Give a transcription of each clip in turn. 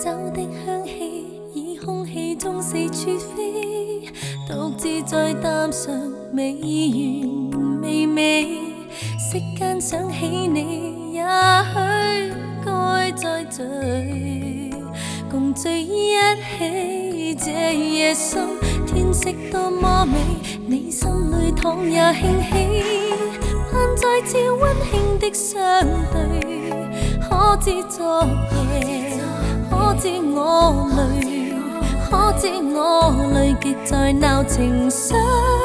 酒的香氣以空氣中四處飛，獨自在淡上美完美美。息間想起你，也許該再聚，共聚一起。這夜深，天色多麼美，你心裏倘也興起，盼再次溫馨的相對。可知昨夜，可知我淚，可知我淚極在鬧情緒。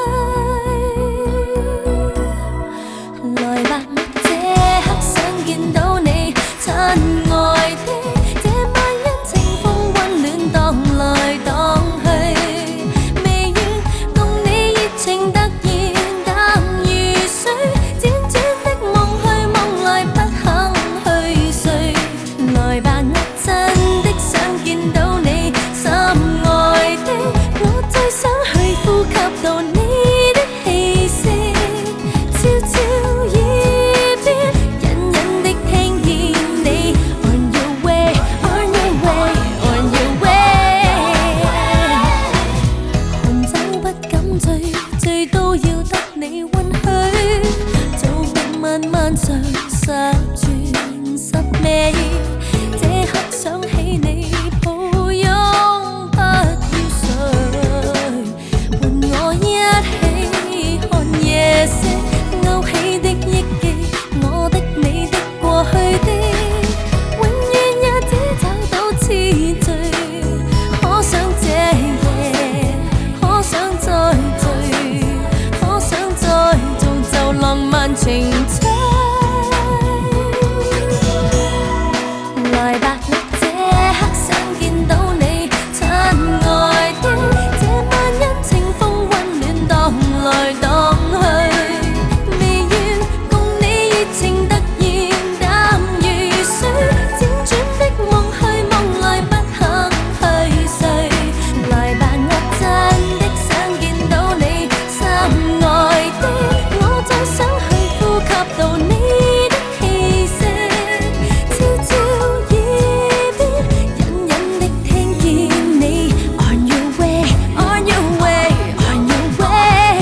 來吧，我這刻想見到你，親愛的，這晚因情風溫暖蕩來蕩去，未願共你熱情突然淡如水，輾轉的夢去夢來不肯去睡。來吧，我真的想見到你，心愛的，我最想去呼吸到你的氣息，悄悄耳邊隱隱的聽見你 On your way, on your way, on your way。 紅酒不敢醉，醉都要得你允許，早晚慢慢嘗十全十美。這刻想起你，抱擁不要睡，伴我一起看夜色，勾起的憶記，我的你的過去的，永遠也只找到次序。可想這夜，可想再聚，可想再造就浪漫情趣。來吧，我這刻想見到你，親愛的，這晚因情風溫暖蕩來蕩去，未願共你熱情突然淡如水，輾轉的夢去夢來不肯去睡。來吧，我真的想見到你，心愛的，我再想去呼吸到你的氣息，悄悄耳邊隱隱的聽見你 On your way, on your way, on your way。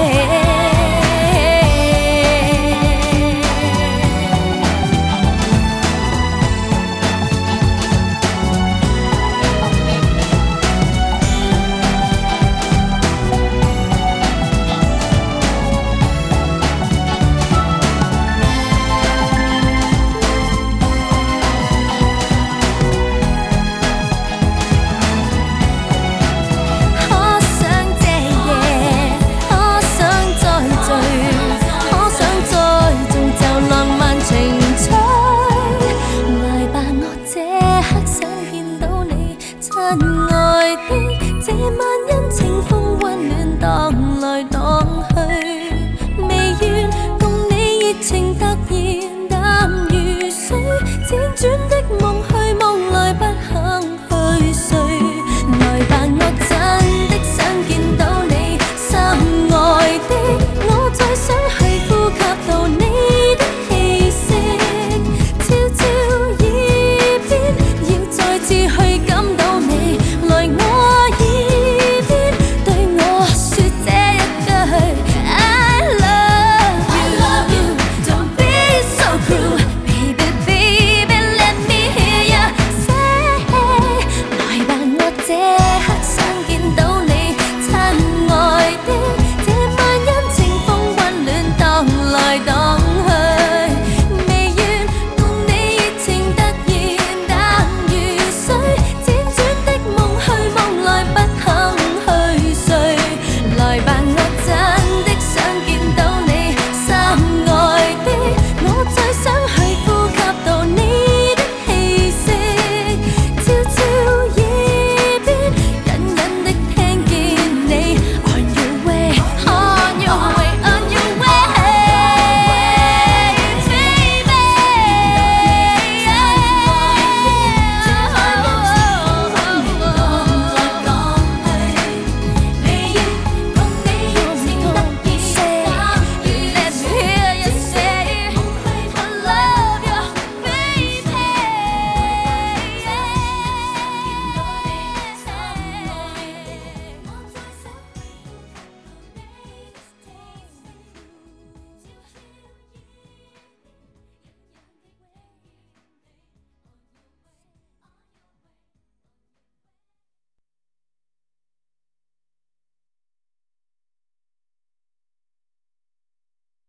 可想這夜，可想再聚，可想再造就浪漫情趣。來吧，我這刻想見到你，親愛的，這晚